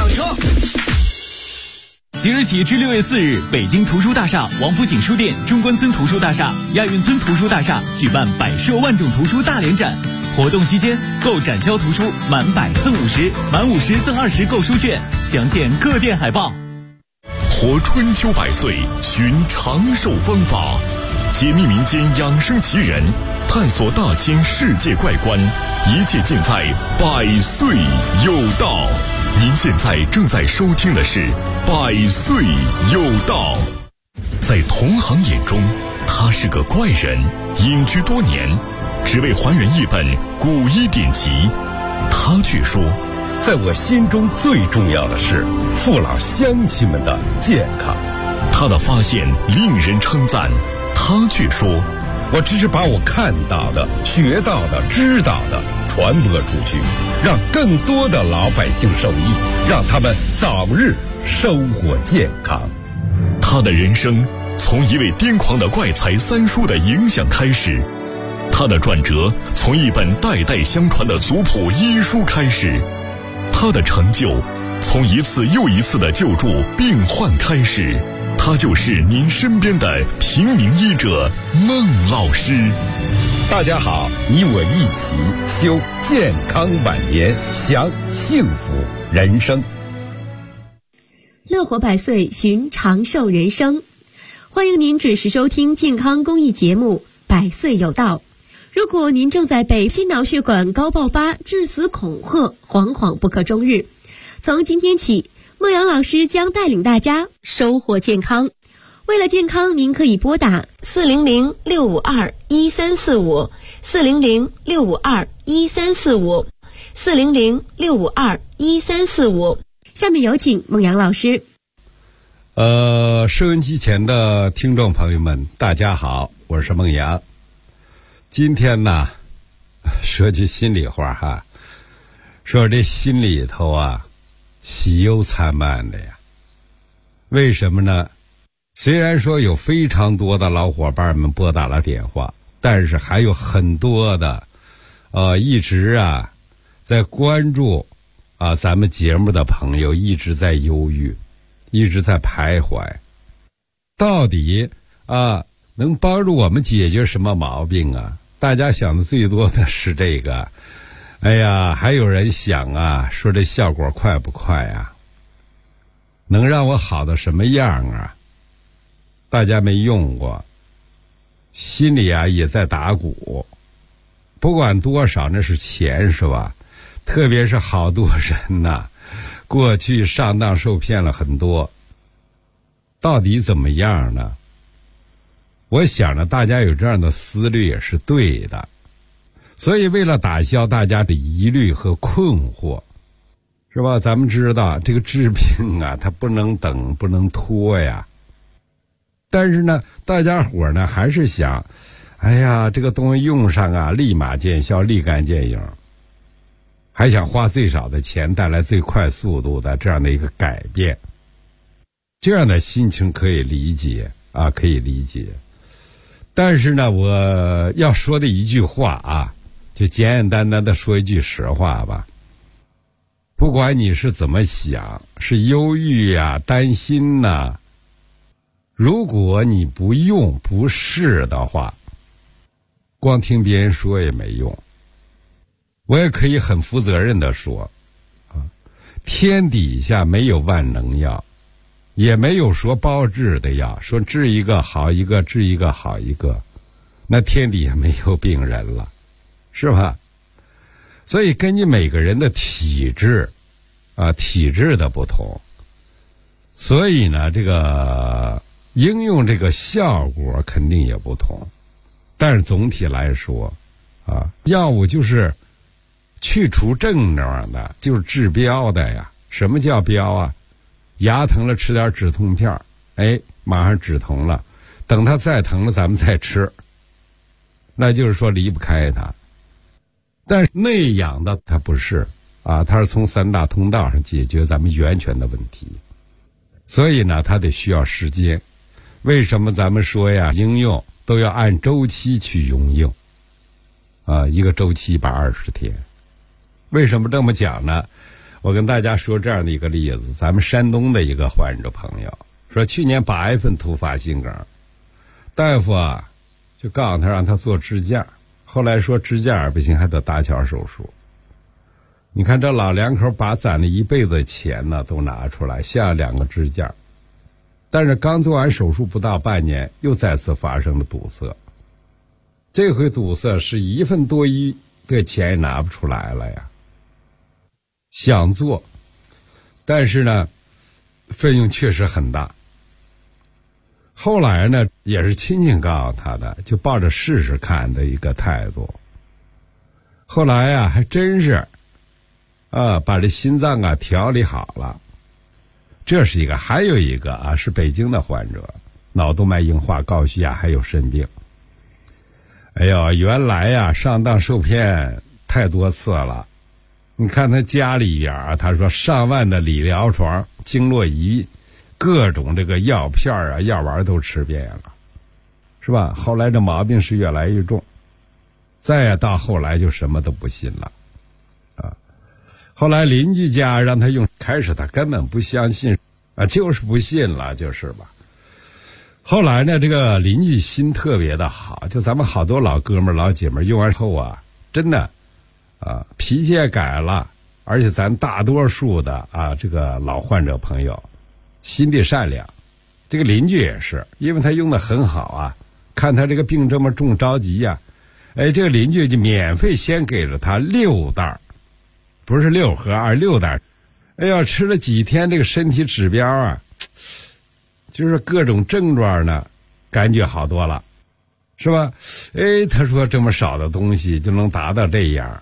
车。 即日起至6月4日，北京图书大厦、王府井书店、中关村图书大厦、亚运村图书大厦举办百设万种图书大联展。活动期间，购展销图书满100赠50，满50赠20购书券，详见各店海报。 活春秋百岁，寻长寿方法，解密民间养生奇人，探索大千世界怪观，一切尽在百岁有道。您现在正在收听的是百岁有道。在同行眼中，他是个怪人，隐居多年，只为还原一本古医典籍。他却说， 在我心中最重要的是父老乡亲们的健康。 他的发现令人称赞，他却说， 我只是把我看到的、学到的、知道的传播出去，让更多的老百姓受益，让他们早日收获健康。 他的人生从一位癫狂的怪才三叔的影响开始，他的转折从一本代代相传的族谱医书开始，他的成就从一次又一次的救助病患开始。他就是您身边的平民医者孟老师。 大家好，你我一起修健康晚年，享幸福人生。 乐活百岁，寻长寿人生。欢迎您准时收听健康公益节目《百岁有道》。如果您正在被心脑血管高爆发、致死恐吓，惶惶不可终日，从今天起，孟阳老师将带领大家收获健康。为了健康，您可以拨打400-652-1345 400-652-1345 400-652-1345。下面有请孟阳老师。 收音机前的听众朋友们，大家好，我是孟阳。今天呢，说句心里话哈，说这心里头啊，喜忧参半的呀。为什么呢？虽然说有非常多的老伙伴们拨打了电话，但是还有很多的一直啊在关注咱们节目的朋友一直在犹豫，一直在徘徊，到底能帮助我们解决什么毛病啊？大家想的最多的是这个，哎呀，还有人想说这效果快不快啊？能让我好到什么样啊？大家没用过，心里也在打鼓，不管多少那是钱是吧？特别是好多人过去上当受骗了很多，到底怎么样呢？我想呢，大家有这样的思虑也是对的，所以为了打消大家的疑虑和困惑，是吧？咱们知道这个治病它不能等，不能拖呀。但是呢，大家伙呢还是想，哎呀，这个东西用上立马见效，立竿见影，还想花最少的钱带来最快速度的这样的一个改变。这样的心情可以理解可以理解。但是呢，我要说的一句话就简简单单的说一句实话吧。不管你是怎么想，是忧郁担心如果你不用不试的话，光听别人说也没用。我也可以很负责任的说天底下没有万能药，也没有说包治的药，说治一个好一个，治一个好一个，那天底下没有病人了，是吧？所以根据每个人的体质体质的不同，所以呢这个应用这个效果肯定也不同。但是总体来说药物就是去除症状的，就是治标的呀。什么叫标牙疼了吃点止痛片，马上止疼了，等它再疼了咱们再吃，那就是说离不开它。但是那样的它不是它是从3大通道上解决咱们源泉的问题，所以呢它得需要时间。为什么咱们说应用都要按周期去应用一个周期120天。为什么这么讲呢？ 我跟大家说这样的一个例子，咱们山东的一个患者朋友说，去年8月份突发心梗，大夫啊就告诉他让他做支架，后来说支架不行，还得搭桥手术。你看这老两口把攒了一辈子的钱呢都拿出来下2个支架，但是刚做完手术不到半年，又再次发生了堵塞。这回堵塞是1分多一的钱也拿不出来了呀。想做，但是呢费用确实很大。后来呢也是亲戚告诉他的，就抱着试试看的一个态度。后来啊还真是把这心脏啊调理好了。这是一个，还有一个啊是北京的患者，脑动脉硬化、高血压还有肾病。哎呦，原来呀上当受骗太多次了。你看他家里边啊，他说上万的理疗床、经络仪、各种这个药片啊、药丸都吃遍了，是吧？后来这毛病是越来越重，再到后来就什么都不信了啊。后来邻居家让他用，开始他根本不相信啊，就是不信了，就是吧。后来呢，这个邻居心特别的好，就咱们好多老哥们老姐们用完后啊，真的脾气也改了，而且咱大多数的这个老患者朋友心地善良。这个邻居也是，因为他用的很好啊，看他这个病这么重着急呀，这个邻居就免费先给了他6袋，不是6盒，6袋。哎呀，吃了几天，这个身体指标啊，就是各种症状呢感觉好多了，是吧？他说这么少的东西就能达到这样。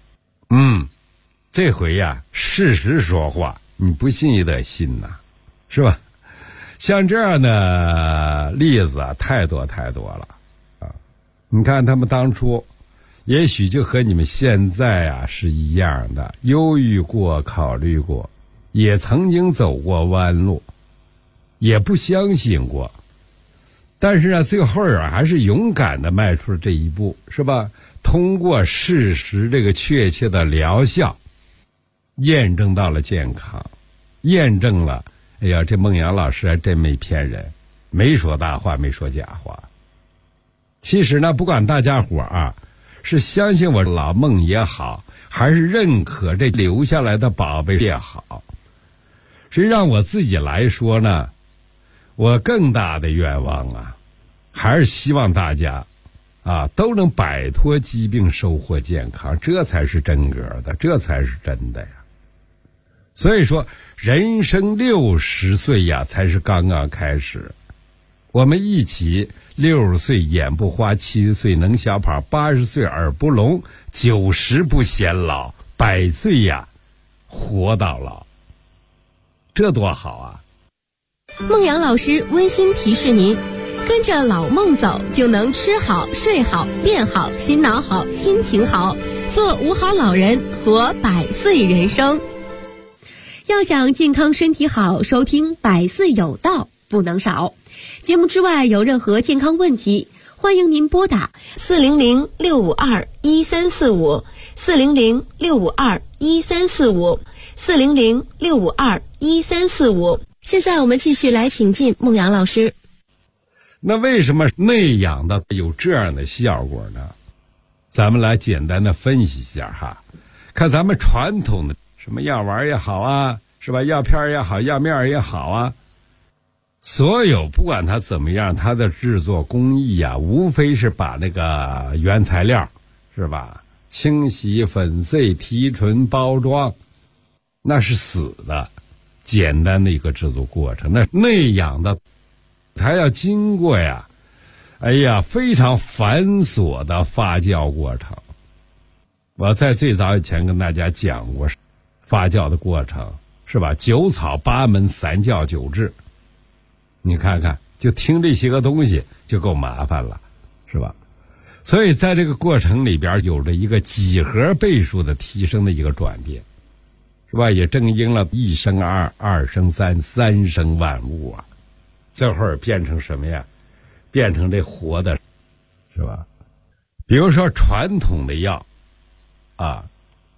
这回呀事实说话，你不信也得信呐，是吧？像这样的例子啊太多太多了啊！你看他们当初也许就和你们现在啊是一样的，犹豫过、考虑过，也曾经走过弯路，也不相信过，但是呢最后还是勇敢的迈出了这一步，是吧？通过事实这个确切的疗效，验证到了健康，验证了这孟阳老师还真没骗人，没说大话，没说假话。其实呢不管大家伙是相信我老孟也好，还是认可这留下来的宝贝也好，实际上我自己来说呢，我更大的愿望还是希望大家都能摆脱疾病，收获健康，这才是真格的，这才是真的呀。所以说人生60岁才是刚刚开始，我们一起60岁眼不花，70岁能小跑，80岁耳不聋，90不显老，100岁活到老，这多好啊！ 孟阳老师温馨提示您，跟着老孟走，就能吃好、睡好、变好、心脑好、心情好，做5好老人，活100岁人生。要想健康身体好，收听百岁有道不能少。节目之外有任何健康问题，欢迎您拨打400-652-1345 400-652-1345 400-652-1345。现在我们继续来请进孟阳老师。 那为什么内养的有这样的效果呢？咱们来简单的分析一下看咱们传统的什么药丸也好是吧，药片也好，药面也好所有不管它怎么样，它的制作工艺无非是把那个原材料是吧，清洗、粉碎、提纯、包装，那是死的简单的一个制作过程。那内养的它要经过非常繁琐的发酵过程。我在最早以前跟大家讲过发酵的过程，是吧？9草8门3教9治，你看看就听这些个东西就够麻烦了，是吧？所以在这个过程里边有着一个几何倍数的提升的一个转变，是吧？也正应了1生2， 2生3， 3生万物最后变成什么呀？变成这活的，是吧？比如说传统的药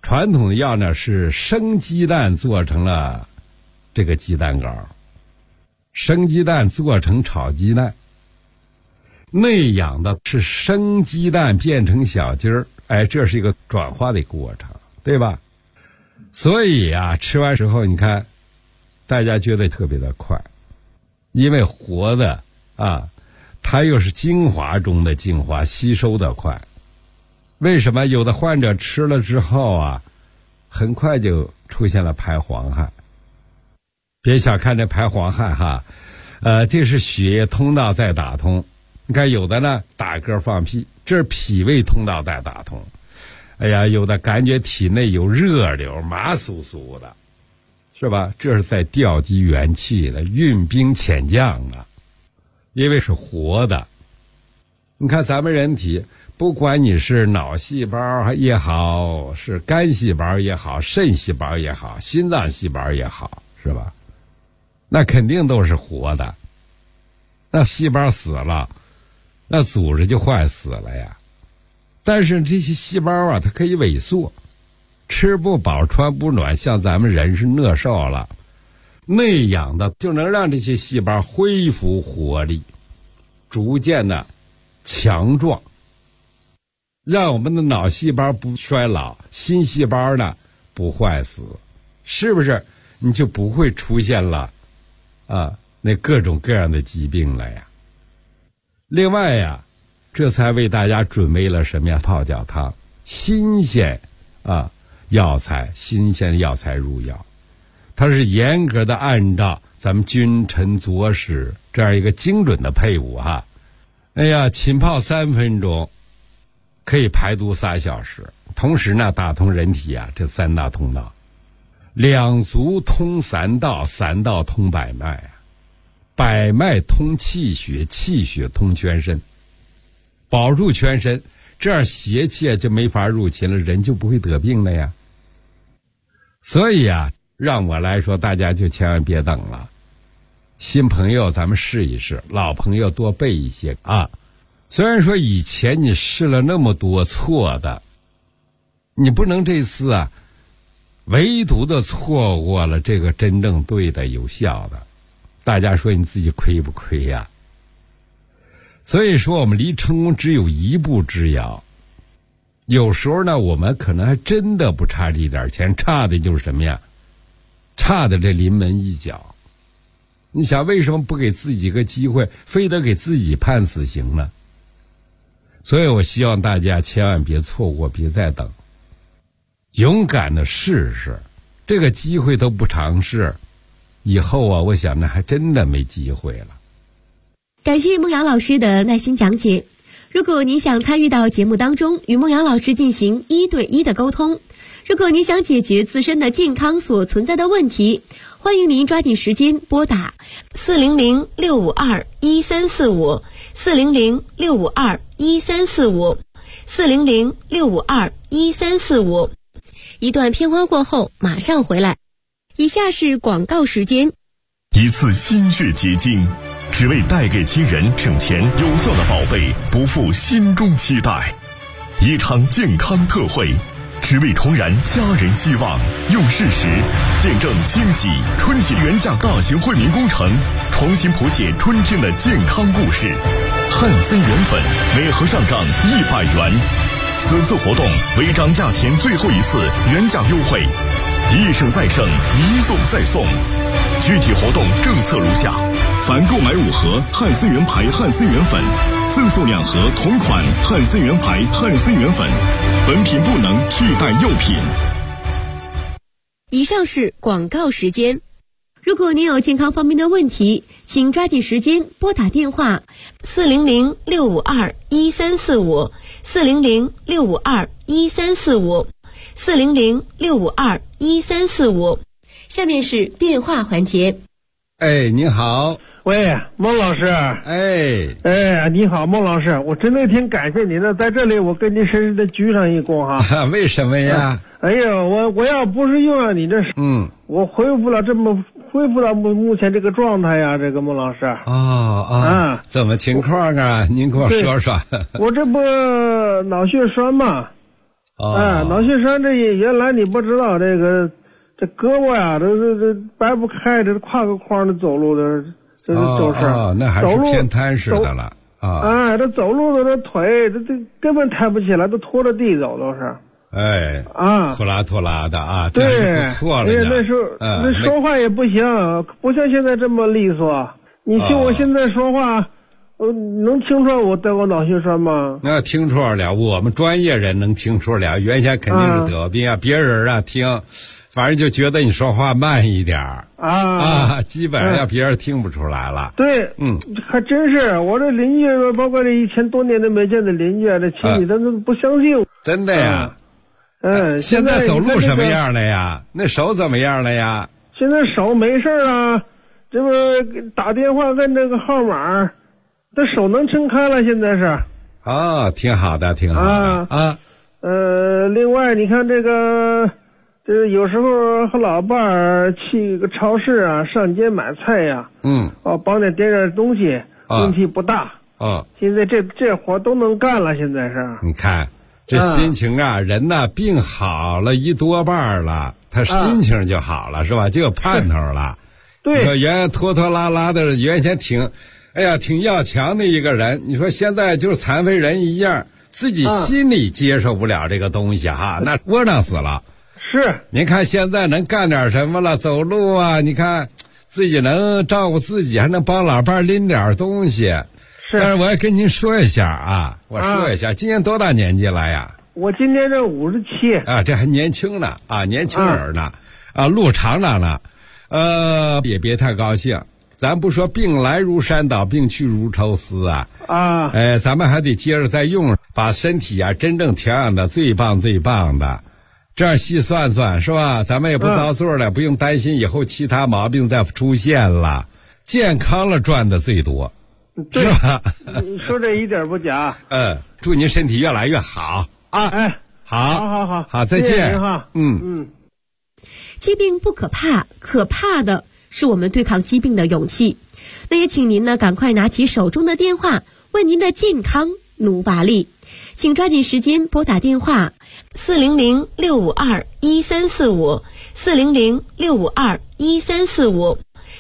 传统的药呢是生鸡蛋做成了这个鸡蛋糕，生鸡蛋做成炒鸡蛋，内养的是生鸡蛋变成小鸡儿，这是一个转化的过程，对吧？所以啊，吃完之后你看大家觉得特别的快，因为活的啊，它又是精华中的精华，吸收的快。为什么有的患者吃了之后啊，很快就出现了排黄汗？别小看这排黄汗哈，这是血液通道在打通。你看有的呢打嗝放屁，这是脾胃通道在打通。有的感觉体内有热流，麻酥酥的，是吧？这是在调集元气的，运兵遣将啊，因为是活的。你看咱们人体，不管你是脑细胞也好，是肝细胞也好，肾细胞也好，心脏细胞也好，是吧？那肯定都是活的。那细胞死了，那组织就坏死了呀。但是这些细胞啊，它可以萎缩，吃不饱穿不暖，像咱们人是饿瘦了，内养的就能让这些细胞恢复活力，逐渐的强壮，让我们的脑细胞不衰老，新细胞呢不坏死，是不是你就不会出现了那各种各样的疾病了呀？另外呀，这才为大家准备了什么呀？泡脚汤，新鲜药材，新鲜的药材入药，它是严格的按照咱们君臣佐使这样一个精准的配伍哈。浸泡3分钟，可以排毒3小时，同时呢打通人体这3大通道，两足通3道，3道通百脉，百脉通气血，气血通全身，保住全身，这样邪气就没法入侵了，人就不会得病了呀。所以让我来说，大家就千万别等了。新朋友咱们试一试，老朋友多备一些虽然说以前你试了那么多错的，你不能这次唯独的错过了这个真正对的有效的，大家说你自己亏不亏呀？所以说我们离成功只有一步之遥。有时候呢，我们可能还真的不差这点钱，差的就是什么呀？差的这临门一脚。你想为什么不给自己个机会，非得给自己判死刑呢？所以我希望大家千万别错过，别再等，勇敢的试试，这个机会都不尝试，以后我想那还真的没机会了。 感谢孟阳老师的耐心讲解。如果您想参与到节目当中，与孟阳老师进行1对1的沟通，如果您想解决自身的健康所存在的问题，欢迎您抓紧时间拨打400-652-1345 400-652-1345 400-652-1345。一段片花过后马上回来。以下是广告时间。 一次心血结晶，只为带给亲人省钱有效的宝贝，不负心中期待。一场健康特惠，只为重燃家人希望，用事实见证惊喜春节原价大型惠民工程，重新谱写春天的健康故事。汉森元粉每盒上涨100元，此次活动为涨价前最后一次原价优惠，一胜再胜，一送再送。具体活动政策如下：凡购买5盒汉森元牌汉森元粉，赠送2盒同款汉森元牌汉森元粉，本品不能替代药品。 以上是广告时间。如果您有健康方面的问题，请抓紧时间拨打电话400-652-1345 400-652-1345 400-652-1345。下面是电话环节。 您好。 喂，孟老师。你好，孟老师，我真的挺感谢您的，在这里我跟您深深的鞠上一躬哈。 为什么呀？ 我要不是用了你这我恢复到目前这个状态呀，这个孟老师。 怎么情况啊？您给我说说。 我这不脑血栓嘛。 脑血栓这原来你不知道这胳膊呀，这掰不开，这挎个筐的走路的，这都是。 那还是偏瘫似的了啊！ 这走路的这腿，这根本抬不起来，都拖着地走都是。拖拉拖拉的啊， 对， 这不错了。 那时候那说话也不行，不像现在这么利索。你听我现在说话，能听出我得过脑血栓吗？ 那听出了，我们专业人能听出了。原先肯定是得病啊，别人听，反正就觉得你说话慢一点基本上别人听不出来了。 对，还真是。我这邻居，包括这1000多年都没见的邻居，这亲戚他都不相信。 真的呀。现在走路什么样了呀？那手怎么样了呀？ 现在手没事啊，这不打电话问这个号码，这手能撑开了，现在是。 挺好的，挺好的另外你看这有时候和老伴儿去个超市啊，上街买菜呀，帮点点东西，问题不大。现在这活都能干了，现在是。 你看。这心情人呐，病好了一多半了，他心情就好了，是吧？就有盼头了。 对。 你说原拖拖拉拉的，原先挺要强的一个人，你说现在就是残废人一样，自己心里接受不了这个东西那窝囊死了。 是。 您看现在能干点什么了？走路啊，你看自己能照顾自己，还能帮老伴拎点东西。但是我要跟您说一下今年多大年纪了呀？ 我今年这57。 这还年轻呢年轻人呢路长长呢，也别太高兴。咱不说病来如山倒，病去如抽丝咱们还得接着再用，把身体真正调养的最棒最棒的。这样细算算是吧？咱们也不遭罪了，不用担心以后其他毛病再出现了，健康了赚的最多。 对，是吧？你说这一点不假。 祝您身体越来越好好，再见。 谢谢您哈。 疾病不可怕，可怕的是我们对抗疾病的勇气。那也请您呢赶快拿起手中的电话，为您的健康努把力。请抓紧时间拨打电话400-652-1345 400-652-1345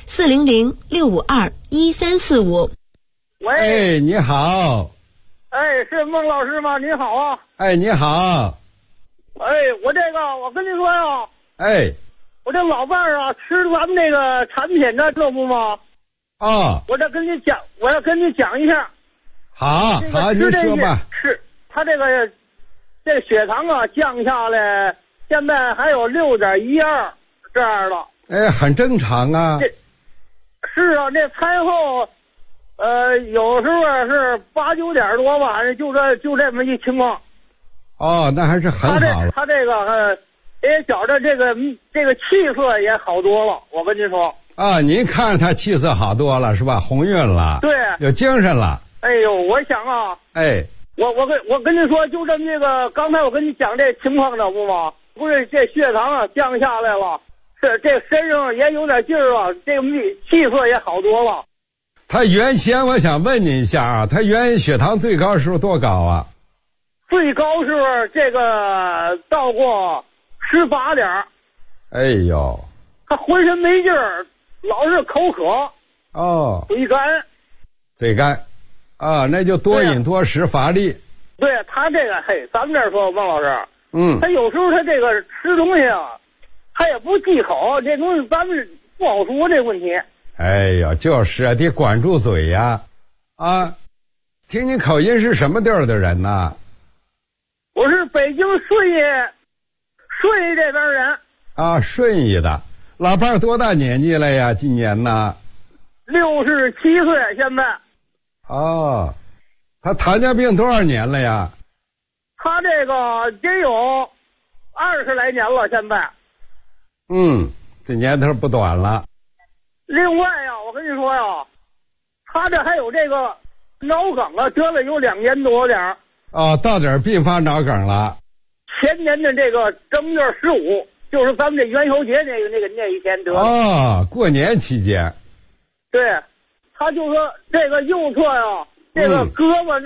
400-652-1345。 喂， 你好。 是孟老师吗？您好啊。 你好。 我跟您说呀。我这老伴儿吃咱们这个产品呢，这不吗？我要跟你讲一下。 好，您说吧。 是他这血糖降下来，现在还有6.12这样的。 很正常啊。 是啊，这餐后。有时候是8、9点多吧，就这么一情况。 那还是很好了。 他这个也觉着这个气色也好多了。我跟您说。 您看他气色好多了是吧？红晕了。 对。 有精神了。 我想我跟您说，就这么这个，刚才我跟你讲这情况了不吗？不是这血糖降下来了，是这身上也有点劲儿了，这个气色也好多了。 他原先我想问您一下他原血糖最高时候多高啊？ 最高是这个到过18点。他浑身没劲儿，老是口渴。嘴干。那就多饮多食乏力。对，他这个咱们这儿说孟老师，他有时候他这个吃东西他也不忌口，这东西咱们不好说这问题。 就是得管住嘴呀。听你口音是什么地儿的人呢？ 我是北京顺义这边人。 顺义的。老伴儿多大年纪了呀？今年呢 ？67岁现在。 他糖尿病多少年了呀？ 他这个也有20来年了，现在。 这年头不短了。 另外我跟你说他这还有这个脑梗得了有2年多点儿。 到点并发脑梗了。 前年的这个正月15，就是咱们这元宵节那一天得的。 过年期间。 对，他就说这个右侧这个胳膊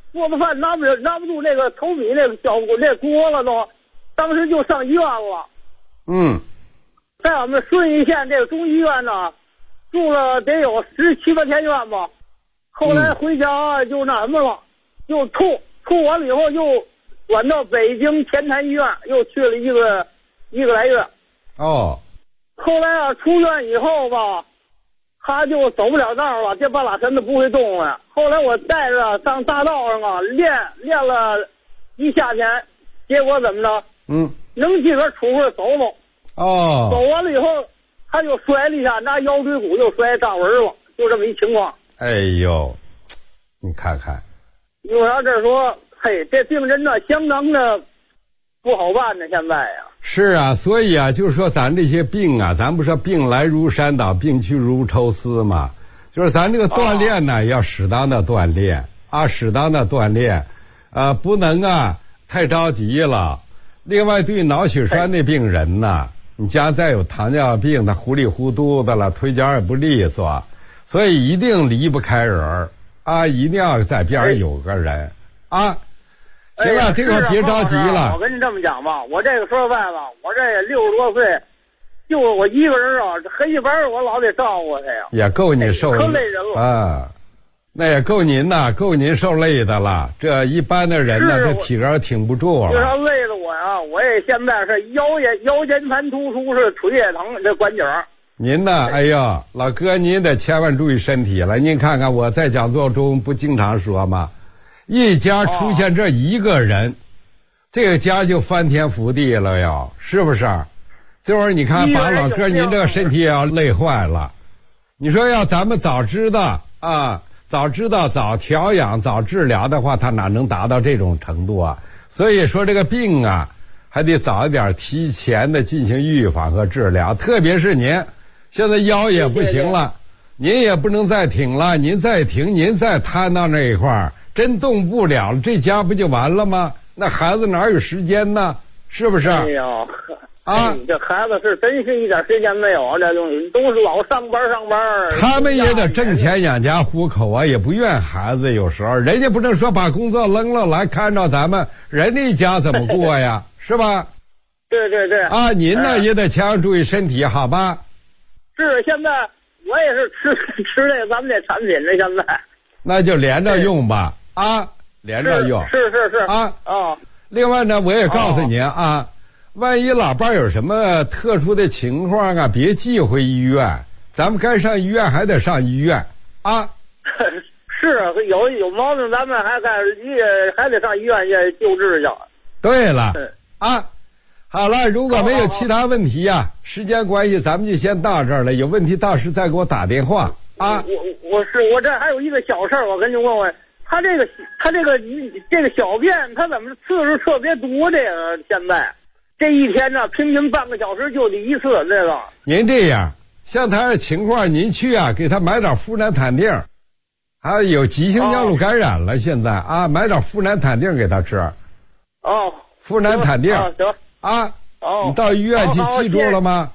做的饭拿不住那个投米那个小锅那锅了都，当时就上医院了。在我们顺义县这个中医院呢，住了得有17、8天院吧。后来回家就那什么了，就吐完了以后又转到北京前坛医院，又去了一个来月。后来啊出院以后吧，他就走不了道了，这半拉身子不会动了。后来我带着上大道上啊练了一夏天，结果怎么着？能自个出会走走。走完了以后，他就摔了一下，拿腰椎骨又摔张纹了，就这么一情况。 哎呦，你看看， 我要这说，嘿，这病人呢相当的不好办呢，现在呀。 是啊，所以啊，就是说咱这些病啊，咱不说病来如山倒，病去如抽丝嘛，就是咱这个锻炼呢，要适当的锻炼啊，适当的锻炼，不能啊太着急了。另外，对脑血栓的病人呢，你家再有糖尿病，他糊里糊涂的了，腿脚也不利索，所以一定离不开人啊，一定要在边上有个人啊。行了，这个别着急了。 我跟你这么讲吧，我这个说实在吧，我这也60多岁，就我一个人啊，这黑板我老得照顾他呀。 也够你受可累人了啊，那也够您呐，够您受累的了。这一般的人呢，这体格挺不住了。 就要累的我呀，我也现在是腰间盘突出，是腿也疼，这关节。 您呢？哎呦，老哥，您得千万注意身体了。您看看我在讲座中不经常说吗？一家出现这一个人，这个家就翻天覆地了哟，是不是？这会儿你看，把老哥您这个身体也要累坏了。你说要咱们早知道啊，早知道早调养早治疗的话，他哪能达到这种程度啊？所以说这个病啊，还得早一点提前的进行预防和治疗。特别是您现在腰也不行了，您也不能再挺了，您再挺，您再瘫到那一块儿。真动不了了，这家不就完了吗？那孩子哪有时间呢？是不是？ 哎呦，这孩子是真是一点时间没有啊！这东西都是老上班。 他们也得挣钱养家糊口啊，也不怨孩子。有时候人家不能说把工作扔了来看着咱们，人家家怎么过呀？是吧？ 对。 啊，您呢也得强注意身体，好吧？ 是，现在我也是吃这咱们这产品这现在。 那就连着用吧。连着用是啊。另外呢，我也告诉您啊，万一老伴有什么特殊的情况啊，别寄回医院，咱们该上医院还得上医院啊。 是有毛病，咱们还得上医院去救治去。 对了啊，好了，如果没有其他问题啊，时间关系咱们就先到这儿了。有问题到时再给我打电话啊。 我这还有一个小事儿，我跟你问问，他这个小便，他怎么次数特别多？这个现在这一天呢，平均半个小时就得一次。这个您这样，像他的情况，您去啊，给他买点呋喃坦定，还有急性尿路感染了，现在啊，买点呋喃坦定给他吃。呋喃坦定行啊。你到医院去，记住了吗？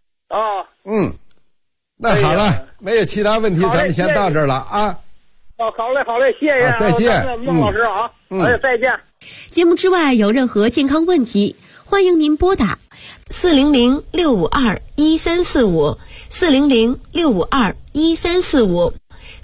那好了，没有其他问题，咱们先到这儿了啊。 好嘞，谢谢。 再见， 孟老师啊。再见。 节目之外有任何健康问题，欢迎您拨打400-652-1345 400-652-1345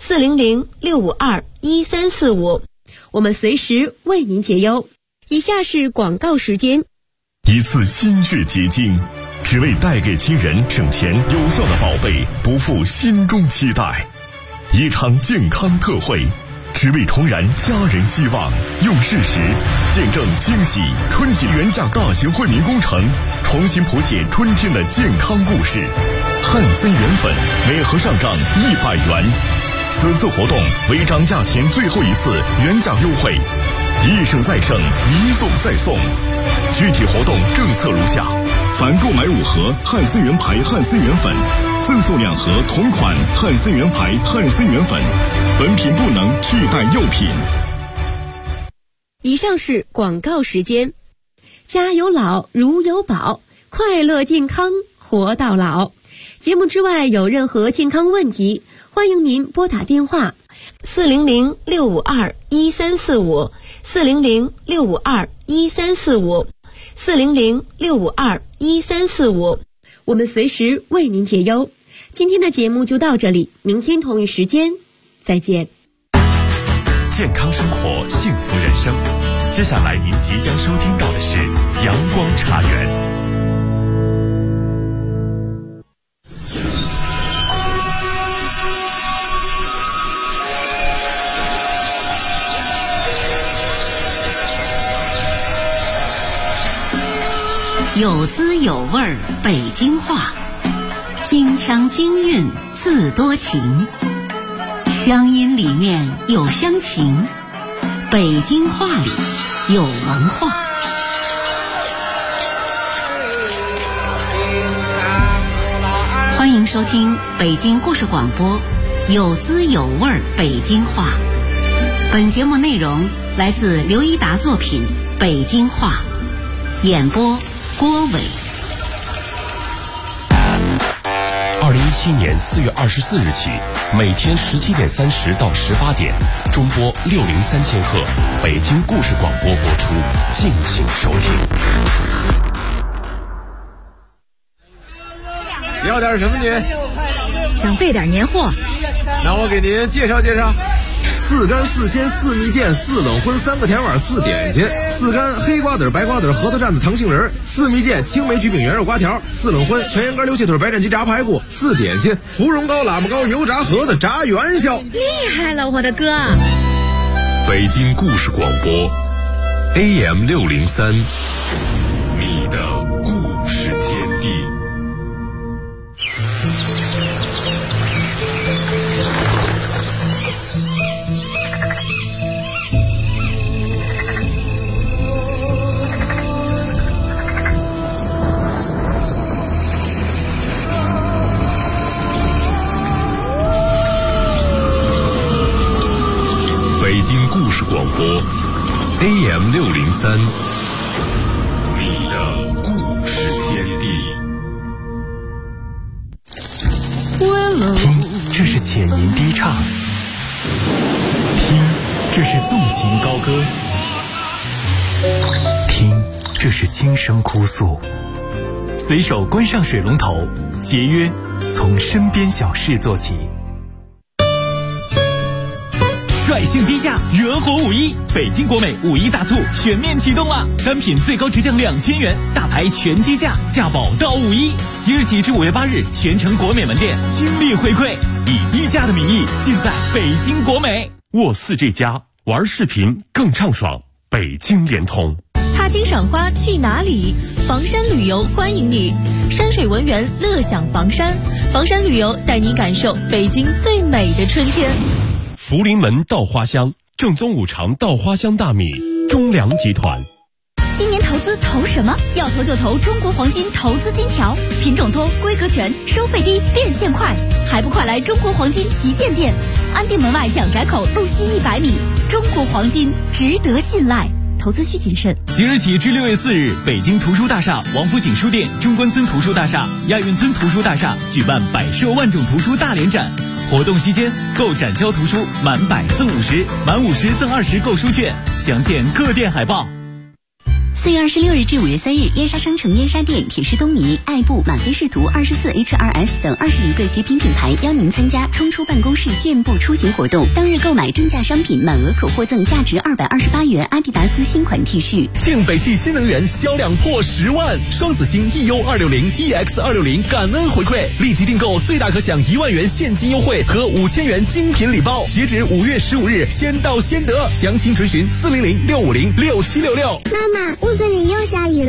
400-652-1345，我们随时为您解忧。以下是广告时间。 一次心血结晶，只为带给亲人省钱有效的宝贝，不负心中期待。一场健康特惠，只为重燃家人希望，用事实见证惊喜春季原价大型惠民工程，重新谱写春天的健康故事。汉森元粉每盒上涨100元，此次活动为涨价前最后一次原价优惠，一胜再胜，一送再送。具体活动政策如下：凡购买5盒汉森元牌汉森元粉，赠送2盒同款汉森元牌汉森元粉，本品不能替代药品。 以上是广告时间。家有老如有宝，快乐健康活到老。节目之外有任何健康问题，欢迎您拨打电话 400-652-1345，400-652-1345，400-652-1345，我们随时为您解忧。今天的节目就到这里，明天同一时间再见。 健康生活，幸福人生。接下来您即将收听到的是阳光茶园。 有滋有味儿北京话，京腔京韵自多情，乡音里面有乡情，北京话里有文化。欢迎收听北京故事广播有滋有味儿北京话。本节目内容来自刘一达作品《北京话》，演播郭伟。 2017年4月24日起，每天17点30到18点，中波603千赫，北京故事广播播出，敬请收听。 要点什么您？ 想备点年货。 那我给您介绍介绍。4干4鲜4蜜饯4冷荤3个甜碗4点心，4干黑瓜子白瓜子核桃蘸子糖杏仁，4蜜饯青梅菊饼圆肉瓜条，4冷荤全羊肝溜切腿白斩鸡炸排骨，4点心芙蓉糕喇嘛糕油炸盒子炸元宵。 厉害了，我的哥！ 北京故事广播 AM 603，你的故事天地。北京故事广播 AM 603，你的故事天地。 听，这是浅吟低唱；听，这是纵情高歌；听，这是轻声哭诉。随手关上水龙头，节约从身边小事做起。率性低价，惹火5·1！北京国美5·1大促全面启动了，单品最高直降2000元，大牌全低价，价保到5·1。即日起至5月8日，全城国美门店倾力回馈，以低价的名义尽在北京国美。 沃4G+，玩视频更畅爽，北京联通。 踏青赏花去哪里？房山旅游欢迎你，山水文园乐享房山，房山旅游带你感受北京最美的春天。 福临门稻花香，正宗五常稻花香大米，中粮集团。 今年投资投什么？要投就投中国黄金投资金条，品种多，规格全，收费低，变现快，还不快来中国黄金旗舰店，安定门外蒋宅口路西100米，中国黄金值得信赖，投资需谨慎。 即日起至6月4日，北京图书大厦、王府井书店、中关村图书大厦、亚运村图书大厦举办百设万种图书大联展。活动期间，购展销图书满100赠50，满50赠20购书券，详见各店海报。 4月26日至5月3日，燕莎商城燕莎店、铁狮东尼、爱布、满飞仕途、24HRS 等21个学品品牌邀您参加冲出办公室健步出行活动。当日购买正价商品，满额可获赠价值228元阿迪达斯新款 T 恤。 庆北汽新能源销量破10万，双子星 EU260、EX260 感恩回馈，立即订购最大可享1万元现金优惠和5000元精品礼包，截止5月15日，先到先得。详情垂询400-650-6766。 妈妈，屋子里又下雨了。